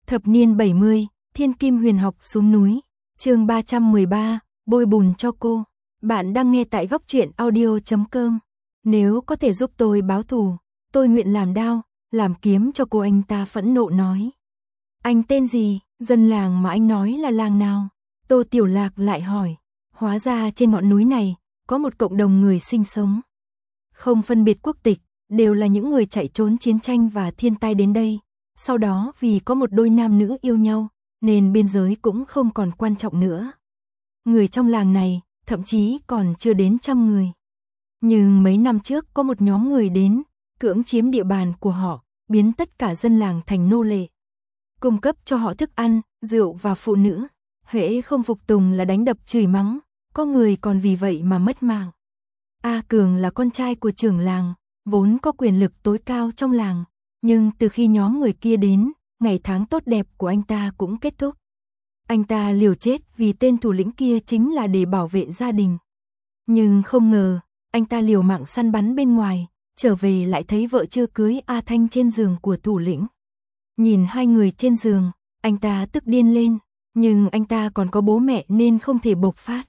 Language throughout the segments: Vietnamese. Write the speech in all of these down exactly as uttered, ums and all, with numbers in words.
Thập niên bảy mươi, Thiên Kim Huyền Học xuống núi. Chương ba trăm mười ba, bôi bùn cho cô. Bạn đang nghe tại góc truyện audio chấm com. Nếu có thể giúp tôi báo thù, tôi nguyện làm đao, làm kiếm cho cô, anh ta phẫn nộ nói. Anh tên gì? Dân làng mà anh nói là làng nào? Tô Tiểu Lạc lại hỏi. Hóa ra trên ngọn núi này có một cộng đồng người sinh sống. Không phân biệt quốc tịch, đều là những người chạy trốn chiến tranh và thiên tai đến đây. Sau đó vì có một đôi nam nữ yêu nhau, nên biên giới cũng không còn quan trọng nữa. Người trong làng này, thậm chí còn chưa đến trăm người. Nhưng mấy năm trước có một nhóm người đến, cưỡng chiếm địa bàn của họ, biến tất cả dân làng thành nô lệ. Cung cấp cho họ thức ăn, rượu và phụ nữ. Hễ không phục tùng là đánh đập chửi mắng, có người còn vì vậy mà mất mạng. A Cường là con trai của trưởng làng, vốn có quyền lực tối cao trong làng. Nhưng từ khi nhóm người kia đến, ngày tháng tốt đẹp của anh ta cũng kết thúc. Anh ta liều chết vì tên thủ lĩnh kia chính là để bảo vệ gia đình. Nhưng không ngờ, anh ta liều mạng săn bắn bên ngoài, trở về lại thấy vợ chưa cưới A Thanh trên giường của thủ lĩnh. Nhìn hai người trên giường, anh ta tức điên lên, nhưng anh ta còn có bố mẹ nên không thể bộc phát.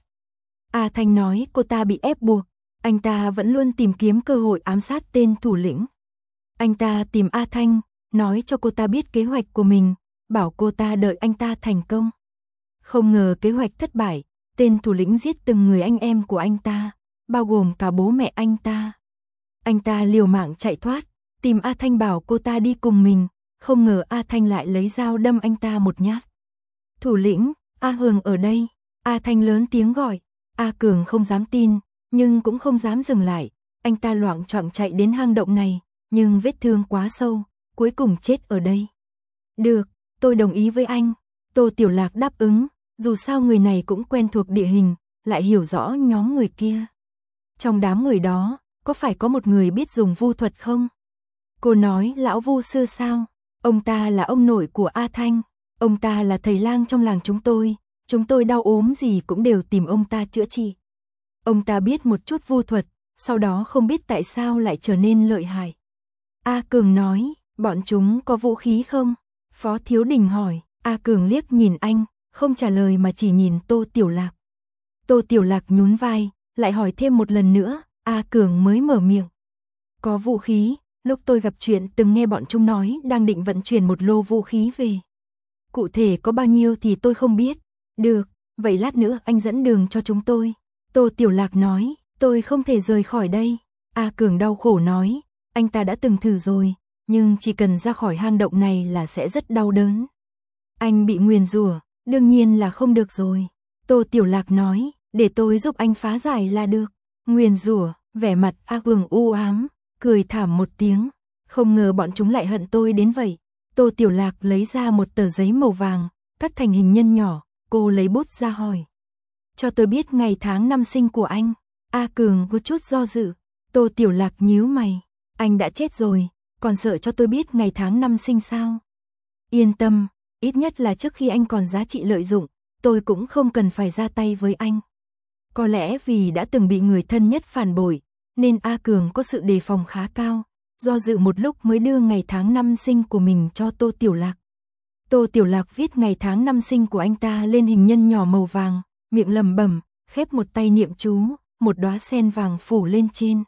A Thanh nói cô ta bị ép buộc, anh ta vẫn luôn tìm kiếm cơ hội ám sát tên thủ lĩnh. Anh ta tìm A Thanh, nói cho cô ta biết kế hoạch của mình, bảo cô ta đợi anh ta thành công. Không ngờ kế hoạch thất bại, tên thủ lĩnh giết từng người anh em của anh ta, bao gồm cả bố mẹ anh ta. Anh ta liều mạng chạy thoát, tìm A Thanh bảo cô ta đi cùng mình, không ngờ A Thanh lại lấy dao đâm anh ta một nhát. Thủ lĩnh, A Hường ở đây, A Thanh lớn tiếng gọi, A Cường không dám tin, nhưng cũng không dám dừng lại, anh ta loạng choạng chạy đến hang động này. Nhưng vết thương quá sâu, cuối cùng chết ở đây. Được, tôi đồng ý với anh. Tô Tiểu Lạc đáp ứng, dù sao người này cũng quen thuộc địa hình, lại hiểu rõ nhóm người kia. Trong đám người đó, có phải có một người biết dùng vu thuật không? Cô nói lão vu sư sao? Ông ta là ông nội của A Thanh, ông ta là thầy lang trong làng chúng tôi, chúng tôi đau ốm gì cũng đều tìm ông ta chữa trị. Ông ta biết một chút vu thuật, sau đó không biết tại sao lại trở nên lợi hại. A Cường nói, bọn chúng có vũ khí không? Phó Thiếu Đình hỏi, A Cường liếc nhìn anh, không trả lời mà chỉ nhìn Tô Tiểu Lạc. Tô Tiểu Lạc nhún vai, lại hỏi thêm một lần nữa, A Cường mới mở miệng. Có vũ khí, lúc tôi gặp chuyện từng nghe bọn chúng nói đang định vận chuyển một lô vũ khí về. Cụ thể có bao nhiêu thì tôi không biết. Được, vậy lát nữa anh dẫn đường cho chúng tôi. Tô Tiểu Lạc nói, tôi không thể rời khỏi đây. A Cường đau khổ nói. Anh ta đã từng thử rồi, nhưng chỉ cần ra khỏi hang động này là sẽ rất đau đớn. Anh bị nguyền rủa, đương nhiên là không được rồi. Tô Tiểu Lạc nói, để tôi giúp anh phá giải là được. Nguyền rủa, vẻ mặt A Cường u ám, cười thảm một tiếng. Không ngờ bọn chúng lại hận tôi đến vậy. Tô Tiểu Lạc lấy ra một tờ giấy màu vàng, cắt thành hình nhân nhỏ, cô lấy bút ra hỏi. Cho tôi biết ngày tháng năm sinh của anh. A Cường có chút do dự. Tô Tiểu Lạc nhíu mày. Anh đã chết rồi, còn sợ cho tôi biết ngày tháng năm sinh sao? Yên tâm, ít nhất là trước khi anh còn giá trị lợi dụng, tôi cũng không cần phải ra tay với anh. Có lẽ vì đã từng bị người thân nhất phản bội, nên A Cường có sự đề phòng khá cao, do dự một lúc mới đưa ngày tháng năm sinh của mình cho Tô Tiểu Lạc. Tô Tiểu Lạc viết ngày tháng năm sinh của anh ta lên hình nhân nhỏ màu vàng, miệng lẩm bẩm, khép một tay niệm chú, một đóa sen vàng phủ lên trên.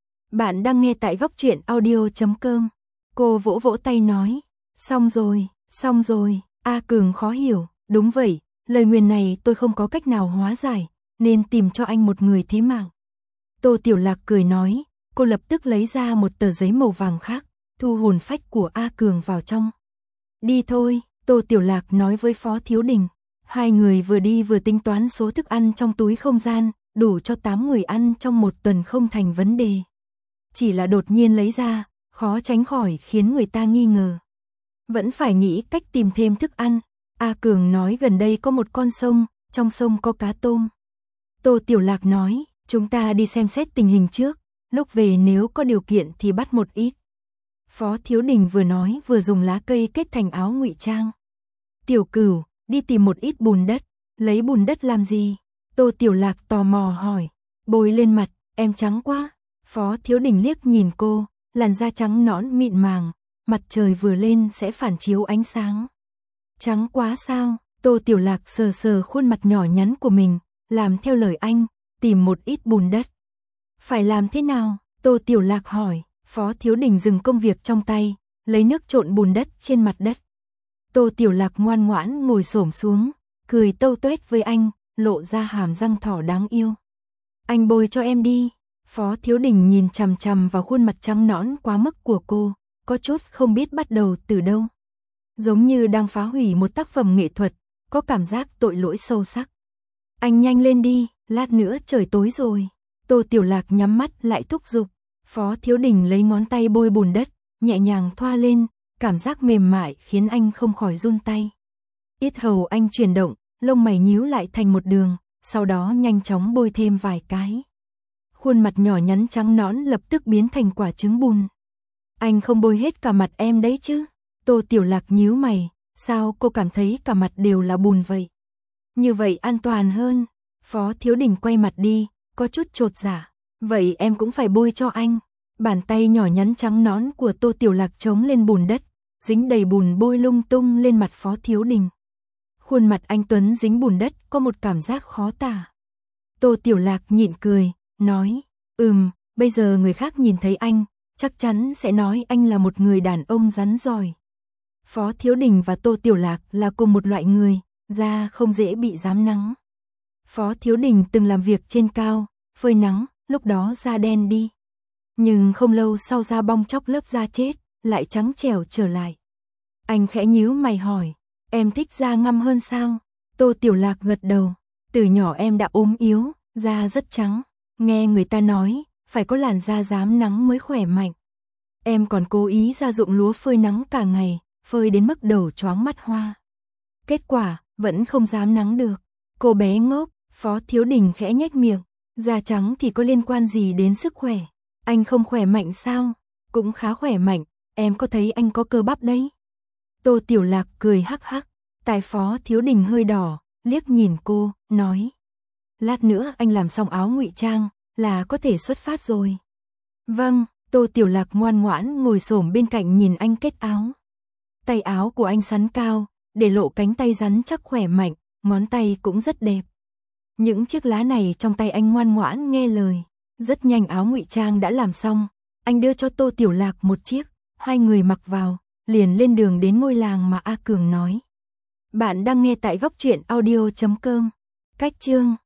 Bạn đang nghe tại góc truyện audio chấm com. Cô vỗ vỗ tay nói, xong rồi, xong rồi. A Cường khó hiểu, đúng vậy, lời nguyền này tôi không có cách nào hóa giải, nên tìm cho anh một người thí mạng. Tô Tiểu Lạc cười nói, cô lập tức lấy ra một tờ giấy màu vàng khác, thu hồn phách của A Cường vào trong. Đi thôi, Tô Tiểu Lạc nói với Phó Thiếu Đình. Hai người vừa đi vừa tính toán số thức ăn trong túi không gian, đủ cho tám người ăn trong một tuần không thành vấn đề. Chỉ là đột nhiên lấy ra, khó tránh khỏi khiến người ta nghi ngờ. Vẫn phải nghĩ cách tìm thêm thức ăn. A Cường nói gần đây có một con sông, trong sông có cá tôm. Tô Tiểu Lạc nói, chúng ta đi xem xét tình hình trước, lúc về nếu có điều kiện thì bắt một ít. Phó Thiếu Đình vừa nói vừa dùng lá cây kết thành áo ngụy trang. Tiểu Cửu, đi tìm một ít bùn đất, lấy bùn đất làm gì? Tô Tiểu Lạc tò mò hỏi, bôi lên mặt, em trắng quá. Phó Thiếu Đình liếc nhìn cô, làn da trắng nõn mịn màng, mặt trời vừa lên sẽ phản chiếu ánh sáng. Trắng quá sao? Tô Tiểu Lạc sờ sờ khuôn mặt nhỏ nhắn của mình, làm theo lời anh, tìm một ít bùn đất. Phải làm thế nào? Tô Tiểu Lạc hỏi. Phó Thiếu Đình dừng công việc trong tay, lấy nước trộn bùn đất trên mặt đất. Tô Tiểu Lạc ngoan ngoãn ngồi xổm xuống, cười tâu tuét với anh, lộ ra hàm răng thỏ đáng yêu. Anh bôi cho em đi. Phó Thiếu Đình nhìn chằm chằm vào khuôn mặt trắng nõn quá mức của cô, có chút không biết bắt đầu từ đâu. Giống như đang phá hủy một tác phẩm nghệ thuật, có cảm giác tội lỗi sâu sắc. Anh nhanh lên đi, lát nữa trời tối rồi. Tô Tiểu Lạc nhắm mắt lại thúc giục. Phó Thiếu Đình lấy ngón tay bôi bùn đất, nhẹ nhàng thoa lên, cảm giác mềm mại khiến anh không khỏi run tay. Yết hầu anh chuyển động, lông mày nhíu lại thành một đường, sau đó nhanh chóng bôi thêm vài cái. Khuôn mặt nhỏ nhắn trắng nõn lập tức biến thành quả trứng bùn. Anh không bôi hết cả mặt em đấy chứ? Tô Tiểu Lạc nhíu mày, sao cô cảm thấy cả mặt đều là bùn vậy? Như vậy an toàn hơn. Phó Thiếu Đình quay mặt đi, có chút chột dạ. Vậy em cũng phải bôi cho anh. Bàn tay nhỏ nhắn trắng nõn của Tô Tiểu Lạc chống lên bùn đất, dính đầy bùn bôi lung tung lên mặt Phó Thiếu Đình. Khuôn mặt anh tuấn dính bùn đất có một cảm giác khó tả. Tô Tiểu Lạc nhịn cười, nói, ừm, bây giờ người khác nhìn thấy anh, chắc chắn sẽ nói anh là một người đàn ông rắn giỏi. Phó Thiếu Đình và Tô Tiểu Lạc là cùng một loại người, da không dễ bị rám nắng. Phó Thiếu Đình từng làm việc trên cao, phơi nắng, lúc đó da đen đi. Nhưng không lâu sau da bong chóc lớp da chết, lại trắng trẻo trở lại. Anh khẽ nhíu mày hỏi, em thích da ngăm hơn sao? Tô Tiểu Lạc gật đầu, từ nhỏ em đã ốm yếu, da rất trắng. Nghe người ta nói, phải có làn da rám nắng mới khỏe mạnh. Em còn cố ý ra ruộng lúa phơi nắng cả ngày, phơi đến mức đầu choáng mắt hoa. Kết quả, vẫn không dám nắng được. Cô bé ngốc. Phó Thiếu Đình khẽ nhếch miệng, da trắng thì có liên quan gì đến sức khỏe? Anh không khỏe mạnh sao? Cũng khá khỏe mạnh, em có thấy anh có cơ bắp đấy. Tô Tiểu Lạc cười hắc hắc, tai Phó Thiếu Đình hơi đỏ, liếc nhìn cô, nói. Lát nữa anh làm xong áo ngụy trang, là có thể xuất phát rồi. Vâng, Tô Tiểu Lạc ngoan ngoãn ngồi xổm bên cạnh nhìn anh kết áo. Tay áo của anh xắn cao, để lộ cánh tay rắn chắc khỏe mạnh, ngón tay cũng rất đẹp. Những chiếc lá này trong tay anh ngoan ngoãn nghe lời. Rất nhanh áo ngụy trang đã làm xong, anh đưa cho Tô Tiểu Lạc một chiếc, hai người mặc vào, liền lên đường đến ngôi làng mà A Cường nói. Bạn đang nghe tại góc truyện audio chấm com. Cách chương